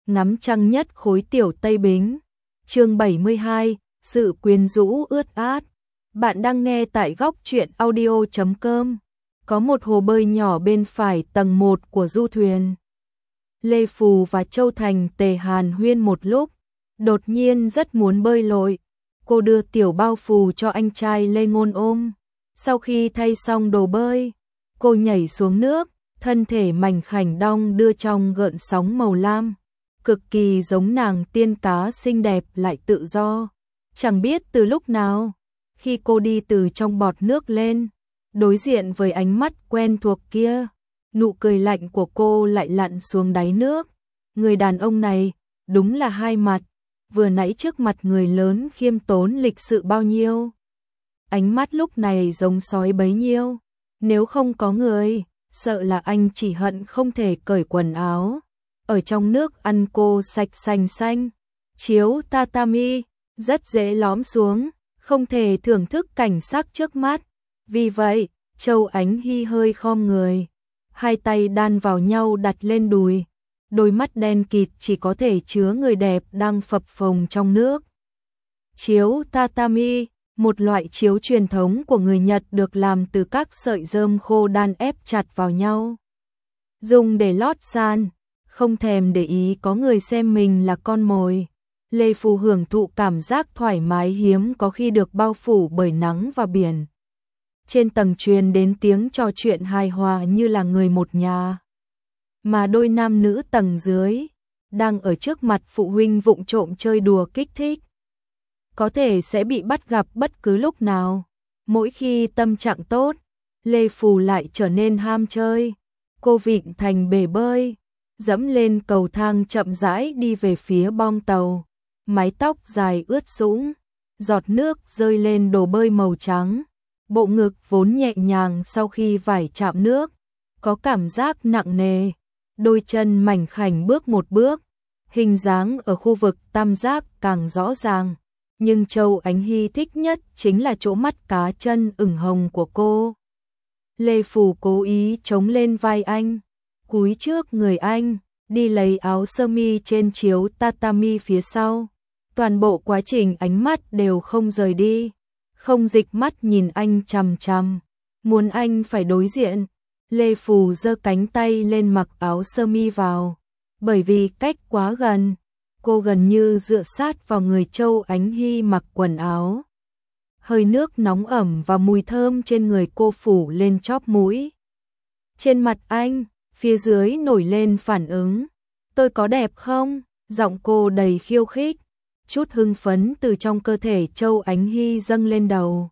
ngắm trăng nhất khối tiểu Tây Bính. Chương 72, sự quyến rũ ướt át. Bạn đang nghe tại góc truyện audio.com. Có một hồ bơi nhỏ bên phải tầng 1 của du thuyền. Lê Phù và Châu Thành Tề hàn huyên một lúc, đột nhiên rất muốn bơi lội. Cô đưa tiểu bao phù cho anh trai Lê Ngôn ôm. Sau khi thay xong đồ bơi, cô nhảy xuống nước, thân thể mảnh khảnh đong đưa trong gợn sóng màu lam, cực kỳ giống nàng tiên cá xinh đẹp lại tự do. Chẳng biết từ lúc nào, khi cô đi từ trong bọt nước lên, đối diện với ánh mắt quen thuộc kia, nụ cười lạnh của cô lại lặn xuống đáy nước. Người đàn ông này đúng là hai mặt, vừa nãy trước mặt người lớn khiêm tốn lịch sự bao nhiêu, ánh mắt lúc này giống sói bấy nhiêu. Nếu không có người, sợ là anh chỉ hận không thể cởi quần áo, ở trong nước ăn cô sạch sành xanh. Chiếu tatami rất dễ lõm xuống, không thể thưởng thức cảnh sắc trước mắt. Vì vậy, Châu Ánh Hy hơi khom người, hai tay đan vào nhau đặt lên đùi, đôi mắt đen kịt chỉ có thể chứa người đẹp đang phập phồng trong nước. Chiếu tatami, một loại chiếu truyền thống của người Nhật được làm từ các sợi rơm khô đan ép chặt vào nhau, dùng để lót sàn, không thèm để ý có người xem mình là con mồi. Lê Phù hưởng thụ cảm giác thoải mái hiếm có khi được bao phủ bởi nắng và biển. Trên tầng truyền đến tiếng trò chuyện hài hòa như là người một nhà. Mà đôi nam nữ tầng dưới đang ở trước mặt phụ huynh vụng trộm chơi đùa kích thích, có thể sẽ bị bắt gặp bất cứ lúc nào. Mỗi khi tâm trạng tốt, Lê Phù lại trở nên ham chơi. Cô vịn thành bể bơi, dẫm lên cầu thang chậm rãi đi về phía bong tàu. Mái tóc dài ướt sũng, giọt nước rơi lên đồ bơi màu trắng. Bộ ngực vốn nhẹ nhàng sau khi vải chạm nước, có cảm giác nặng nề. Đôi chân mảnh khảnh bước một bước, hình dáng ở khu vực tam giác càng rõ ràng. Nhưng Châu Ánh Hy thích nhất chính là chỗ mắt cá chân ửng hồng của cô. Lê Phù cố ý chống lên vai anh, cúi trước người anh, đi lấy áo sơ mi trên chiếu tatami phía sau. Toàn bộ quá trình ánh mắt đều không rời đi, không dịch mắt nhìn anh chằm chằm, muốn anh phải đối diện. Lê Phù giơ cánh tay lên mặc áo sơ mi vào, bởi vì cách quá gần, cô gần như dựa sát vào người Châu Ánh Hy mặc quần áo. Hơi nước nóng ẩm và mùi thơm trên người cô phủ lên chóp mũi. Trên mặt anh, phía dưới nổi lên phản ứng. Tôi có đẹp không? Giọng cô đầy khiêu khích. Chút hưng phấn từ trong cơ thể Châu Ánh Hy dâng lên đầu.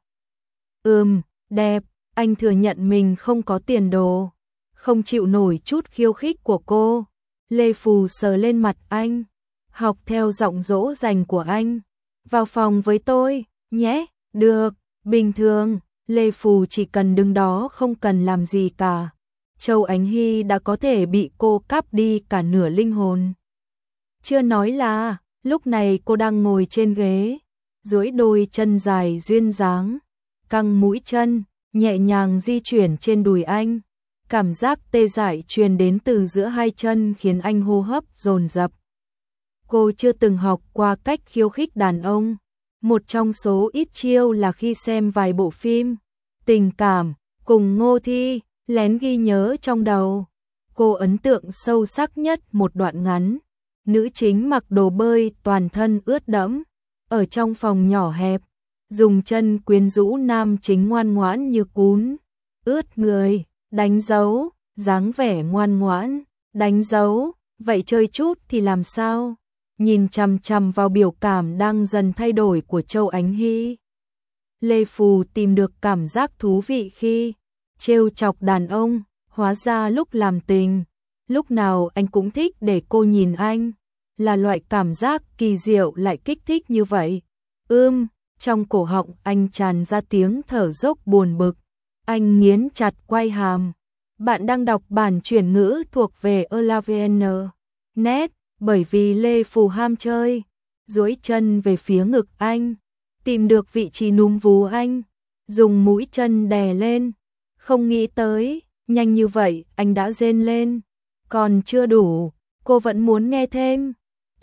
Đẹp, anh thừa nhận mình không có tiền đồ, không chịu nổi chút khiêu khích của cô. Lê Phù sờ lên mặt anh, học theo giọng dỗ dành của anh. Vào phòng với tôi, nhé. Được, bình thường, Lê Phù chỉ cần đứng đó không cần làm gì cả. Châu Ánh Hy đã có thể bị cô cắp đi cả nửa linh hồn. Chưa nói là, lúc này cô đang ngồi trên ghế, duỗi đôi chân dài duyên dáng, căng mũi chân, nhẹ nhàng di chuyển trên đùi anh. Cảm giác tê dại truyền đến từ giữa hai chân khiến anh hô hấp dồn dập. Cô chưa từng học qua cách khiêu khích đàn ông. Một trong số ít chiêu là khi xem vài bộ phim tình cảm cùng Ngô Thi, lén ghi nhớ trong đầu. Cô ấn tượng sâu sắc nhất một đoạn ngắn. Nữ chính mặc đồ bơi toàn thân ướt đẫm, ở trong phòng nhỏ hẹp, dùng chân quyến rũ nam chính ngoan ngoãn như cún. Ướt người, đánh dấu, dáng vẻ ngoan ngoãn, đánh dấu, vậy chơi chút thì làm sao? Nhìn chằm chằm vào biểu cảm đang dần thay đổi của Châu Ánh Hy, Lê Phù tìm được cảm giác thú vị khi trêu chọc đàn ông. Hóa ra lúc làm tình, lúc nào anh cũng thích để cô nhìn anh, là loại cảm giác kỳ diệu lại kích thích như vậy. Trong cổ họng anh tràn ra tiếng thở dốc buồn bực. Anh nghiến chặt quai hàm. Bạn đang đọc bản chuyển ngữ thuộc về Elavn.net. Bởi vì Lê Phù ham chơi, duỗi chân về phía ngực anh, tìm được vị trí núm vú anh, dùng mũi chân đè lên. Không nghĩ tới, nhanh như vậy anh đã rên lên. Còn chưa đủ, cô vẫn muốn nghe thêm.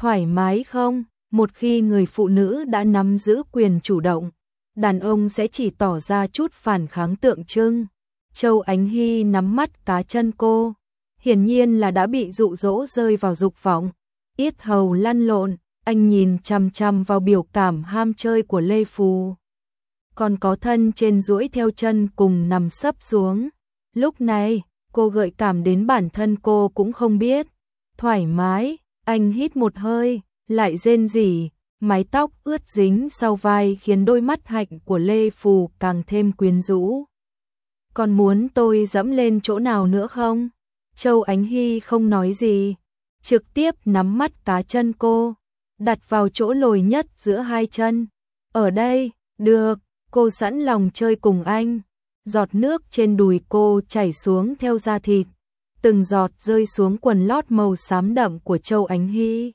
thoải mái không? Một khi người phụ nữ đã nắm giữ quyền chủ động, đàn ông sẽ chỉ tỏ ra chút phản kháng tượng trưng. Châu Ánh Hy nắm mắt cá chân cô, hiển nhiên là đã bị dụ dỗ rơi vào dục vọng. Yết hầu lăn lộn, anh nhìn chằm chằm vào biểu cảm ham chơi của Lê Phù. Còn có thân trên duỗi theo chân cùng nằm sấp xuống. Lúc này, cô gợi cảm đến bản thân cô cũng không biết. Thoải mái, anh hít một hơi, lại rên rỉ, mái tóc ướt dính sau vai khiến đôi mắt hạnh của Lê Phù càng thêm quyến rũ. Còn muốn tôi dẫm lên chỗ nào nữa không? Châu Ánh Hy không nói gì, trực tiếp nắm mắt cá chân cô, đặt vào chỗ lồi nhất giữa hai chân. Ở đây, được, cô sẵn lòng chơi cùng anh. Giọt nước trên đùi cô chảy xuống theo da thịt, từng giọt rơi xuống quần lót màu xám đậm của Châu Ánh Hy.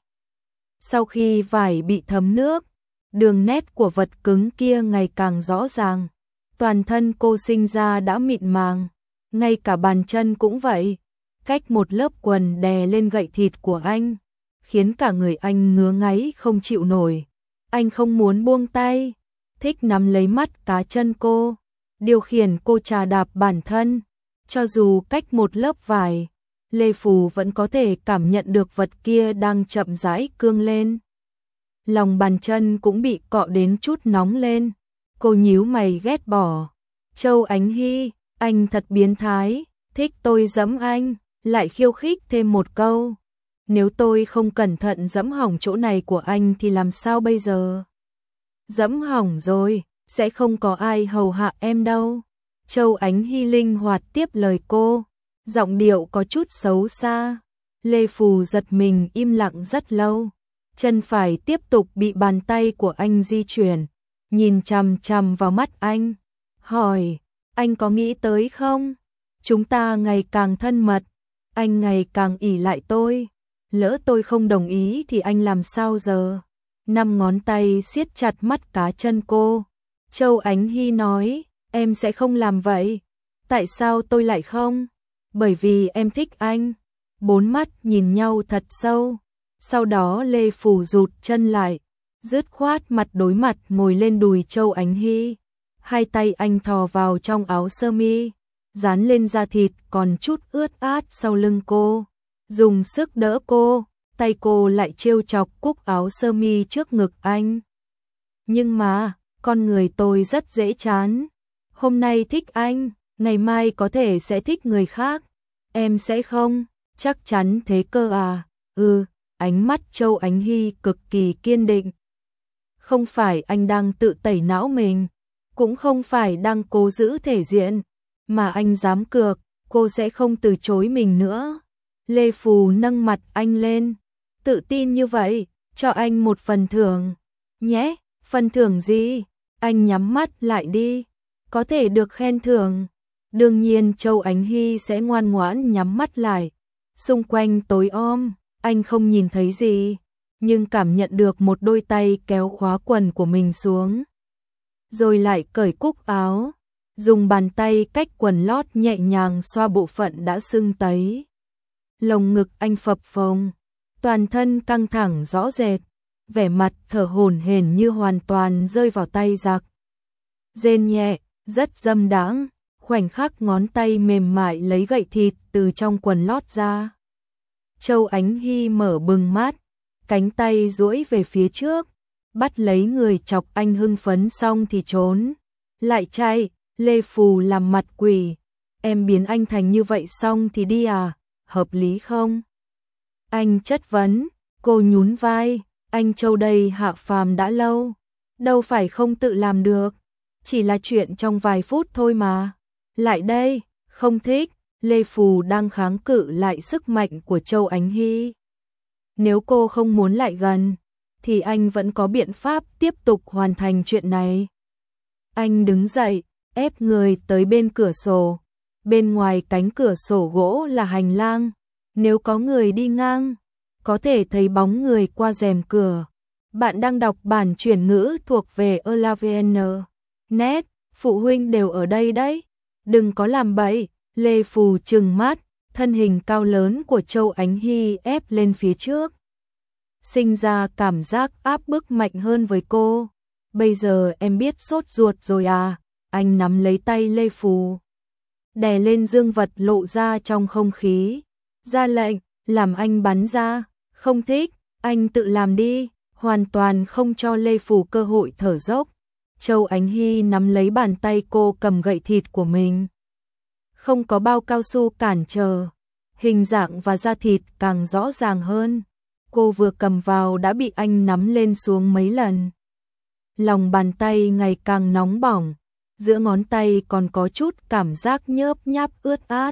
Sau khi vải bị thấm nước, đường nét của vật cứng kia ngày càng rõ ràng. Toàn thân cô sinh ra đã mịn màng, ngay cả bàn chân cũng vậy. Cách một lớp quần đè lên gậy thịt của anh, khiến cả người anh ngứa ngáy không chịu nổi. Anh không muốn buông tay, thích nắm lấy mắt cá chân cô, điều khiển cô trà đạp bản thân. Cho dù cách một lớp vải, Lê Phù vẫn có thể cảm nhận được vật kia đang chậm rãi cương lên. Lòng bàn chân cũng bị cọ đến chút nóng lên. Cô nhíu mày ghét bỏ. Châu Ánh Hy, anh thật biến thái, thích tôi giẫm anh, lại khiêu khích thêm một câu. Nếu tôi không cẩn thận giẫm hỏng chỗ này của anh thì làm sao bây giờ? Giẫm hỏng rồi, sẽ không có ai hầu hạ em đâu. Châu Ánh Hy linh hoạt tiếp lời cô, giọng điệu có chút xấu xa. Lê Phù giật mình im lặng rất lâu, chân phải tiếp tục bị bàn tay của anh di chuyển, nhìn chằm chằm vào mắt anh, hỏi, anh có nghĩ tới không? Chúng ta ngày càng thân mật, anh ngày càng ỷ lại tôi, lỡ tôi không đồng ý thì anh làm sao giờ? Năm ngón tay siết chặt mắt cá chân cô. Châu Ánh Hy nói, em sẽ không làm vậy. Tại sao tôi lại không? Bởi vì em thích anh. Bốn mắt nhìn nhau thật sâu. Sau đó Lê Phù rụt chân lại, dứt khoát mặt đối mặt ngồi lên đùi Châu Ánh Hy. Hai tay anh thò vào trong áo sơ mi, dán lên da thịt còn chút ướt át sau lưng cô, dùng sức đỡ cô, tay cô lại trêu chọc cúc áo sơ mi trước ngực anh. Nhưng mà, con người tôi rất dễ chán. Hôm nay thích anh, ngày mai có thể sẽ thích người khác. Em sẽ không? Chắc chắn thế cơ à? Ánh mắt Châu Ánh Hy cực kỳ kiên định. Không phải anh đang tự tẩy não mình, cũng không phải đang cố giữ thể diện, mà anh dám cược, cô sẽ không từ chối mình nữa. Lê Phù nâng mặt anh lên, tự tin như vậy, cho anh một phần thưởng. Nhé, phần thưởng gì? Anh nhắm mắt lại đi, có thể được khen thưởng. Đương nhiên Châu Ánh Hy sẽ ngoan ngoãn nhắm mắt lại. Xung quanh tối om, anh không nhìn thấy gì, nhưng cảm nhận được một đôi tay kéo khóa quần của mình xuống, rồi lại cởi cúc áo, dùng bàn tay cách quần lót nhẹ nhàng xoa bộ phận đã sưng tấy. Lồng ngực anh phập phồng, toàn thân căng thẳng rõ rệt, vẻ mặt thở hổn hển như hoàn toàn rơi vào tay giặc. Rên nhẹ, rất dâm đãng, khoảnh khắc ngón tay mềm mại lấy gậy thịt từ trong quần lót ra. Châu Ánh Hy mở bừng mắt, cánh tay duỗi về phía trước, bắt lấy người chọc anh hưng phấn xong thì trốn. Lại chạy, Lê Phù làm mặt quỷ. Em biến anh thành như vậy xong thì đi à, hợp lý không? Anh chất vấn, cô nhún vai, anh Châu đây hạ phàm đã lâu, đâu phải không tự làm được, chỉ là chuyện trong vài phút thôi mà. Lại đây, không thích. Lê Phù đang kháng cự lại sức mạnh của Châu Ánh Hy. Nếu cô không muốn lại gần, thì anh vẫn có biện pháp tiếp tục hoàn thành chuyện này. Anh đứng dậy, ép người tới bên cửa sổ. Bên ngoài cánh cửa sổ gỗ là hành lang. Nếu có người đi ngang, có thể thấy bóng người qua rèm cửa. Bạn đang đọc bản chuyển ngữ thuộc về Elavn. Net, phụ huynh đều ở đây đấy. Đừng có làm bậy. Lê Phù trừng mắt, thân hình cao lớn của Châu Ánh Hy ép lên phía trước. sinh ra cảm giác áp bức mạnh hơn với cô. Bây giờ em biết sốt ruột rồi à? Anh nắm lấy tay Lê Phù, đè lên dương vật lộ ra trong không khí, ra lệnh, làm anh bắn ra. Không thích, anh tự làm đi, hoàn toàn không cho Lê Phù cơ hội thở dốc. Châu Ánh Hy nắm lấy bàn tay cô cầm gậy thịt của mình. Không có bao cao su cản trở, hình dạng và da thịt càng rõ ràng hơn. Cô vừa cầm vào đã bị anh nắm lên xuống mấy lần. Lòng bàn tay ngày càng nóng bỏng, giữa ngón tay còn có chút cảm giác nhớp nháp ướt át.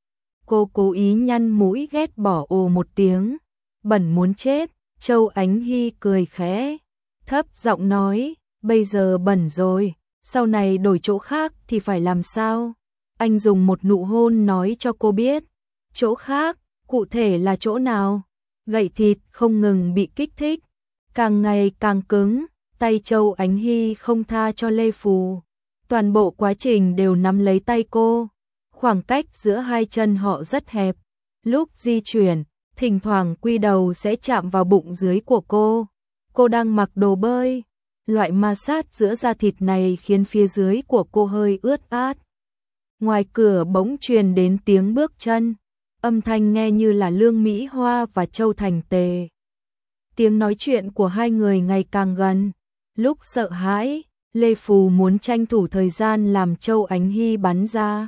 Cô cố ý nhăn mũi ghét bỏ ồ một tiếng, bẩn muốn chết. Châu Ánh Hy cười khẽ, thấp giọng nói, bây giờ bẩn rồi, sau này đổi chỗ khác thì phải làm sao? Anh dùng một nụ hôn nói cho cô biết. Chỗ khác, cụ thể là chỗ nào? Gậy thịt không ngừng bị kích thích, càng ngày càng cứng, tay Châu Ánh Hy không tha cho Lê Phù. Toàn bộ quá trình đều nắm lấy tay cô, khoảng cách giữa hai chân họ rất hẹp. Lúc di chuyển, thỉnh thoảng quy đầu sẽ chạm vào bụng dưới của cô. Cô đang mặc đồ bơi, loại ma sát giữa da thịt này khiến phía dưới của cô hơi ướt át. Ngoài cửa bỗng truyền đến tiếng bước chân, âm thanh nghe như là Lương Mỹ Hoa và Châu Thành Tề. Tiếng nói chuyện của hai người ngày càng gần. Lúc sợ hãi, Lê Phù muốn tranh thủ thời gian làm Châu Ánh Hy bắn ra.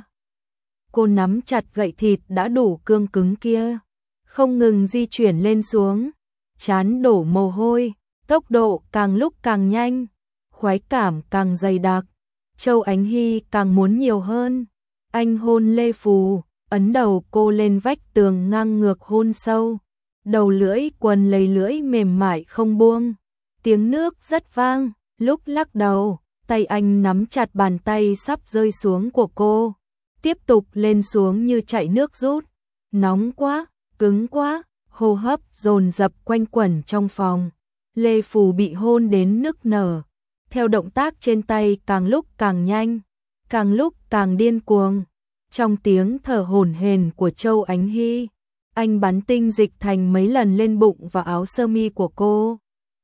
Cô nắm chặt gậy thịt đã đủ cương cứng kia, không ngừng di chuyển lên xuống, trán đổ mồ hôi, tốc độ càng lúc càng nhanh, khoái cảm càng dày đặc. Châu Ánh Hy càng muốn nhiều hơn. Anh hôn Lê Phù, ấn đầu cô lên vách tường ngang ngược hôn sâu, đầu lưỡi quần lấy lưỡi mềm mại không buông. Tiếng nước rất vang, lúc lắc đầu, tay anh nắm chặt bàn tay sắp rơi xuống của cô, tiếp tục lên xuống như chạy nước rút. Nóng quá, cứng quá, hô hấp dồn dập quanh quẩn trong phòng. Lê Phù bị hôn đến nức nở, theo động tác trên tay càng lúc càng nhanh, càng lúc càng điên cuồng. Trong tiếng thở hổn hển của Châu Ánh Hy, anh bắn tinh dịch thành mấy lần lên bụng và áo sơ mi của cô.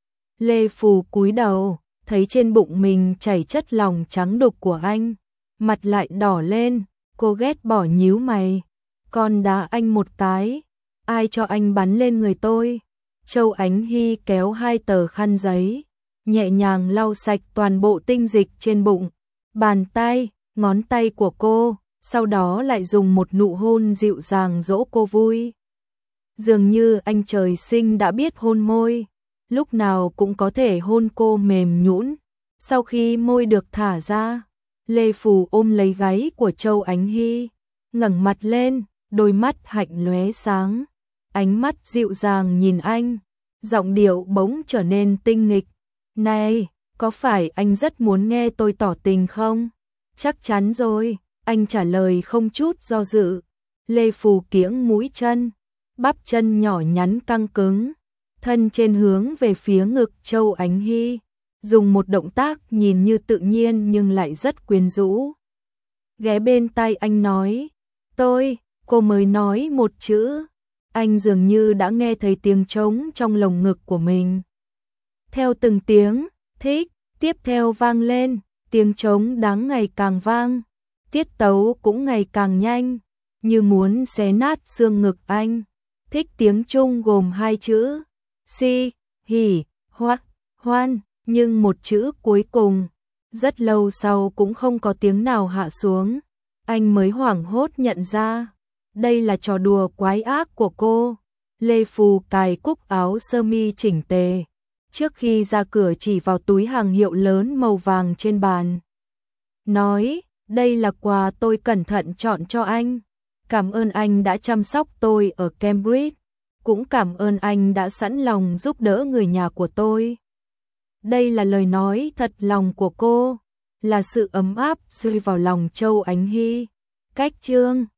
Lê Phù cúi đầu, thấy trên bụng mình chảy chất lỏng trắng đục của anh, mặt lại đỏ lên, cô ghét bỏ nhíu mày. Con đá anh một cái, ai cho anh bắn lên người tôi? Châu Ánh Hy kéo hai tờ khăn giấy, nhẹ nhàng lau sạch toàn bộ tinh dịch trên bụng, bàn tay, ngón tay của cô, sau đó lại dùng một nụ hôn dịu dàng dỗ cô vui. Dường như anh trời sinh đã biết hôn môi, lúc nào cũng có thể hôn cô mềm nhũn. Sau khi môi được thả ra, Lê Phù ôm lấy gáy của Châu Ánh Hy, ngẩng mặt lên, đôi mắt hạnh lóe sáng, ánh mắt dịu dàng nhìn anh, giọng điệu bỗng trở nên tinh nghịch. Này, có phải anh rất muốn nghe tôi tỏ tình không? Chắc chắn rồi, anh trả lời không chút do dự. Lê Phù kiễng mũi chân, bắp chân nhỏ nhắn căng cứng, thân trên hướng về phía ngực Châu Ánh Hy, dùng một động tác nhìn như tự nhiên nhưng lại rất quyến rũ. Ghé bên tai anh nói, cô mới nói một chữ, anh dường như đã nghe thấy tiếng trống trong lồng ngực của mình. Theo từng tiếng, thích, tiếp theo vang lên, tiếng trống đáng ngày càng vang, tiết tấu cũng ngày càng nhanh, như muốn xé nát xương ngực anh. Thích tiếng Trung gồm hai chữ, si, hỉ, hoan, nhưng một chữ cuối cùng, rất lâu sau cũng không có tiếng nào hạ xuống. Anh mới hoảng hốt nhận ra, đây là trò đùa quái ác của cô. Lê Phù cài cúc áo sơ mi chỉnh tề, trước khi ra cửa chỉ vào túi hàng hiệu lớn màu vàng trên bàn. Nói, đây là quà tôi cẩn thận chọn cho anh. Cảm ơn anh đã chăm sóc tôi ở Cambridge, cũng cảm ơn anh đã sẵn lòng giúp đỡ người nhà của tôi. Đây là lời nói thật lòng của cô, là sự ấm áp rơi vào lòng Châu Ánh Hy. Cách chương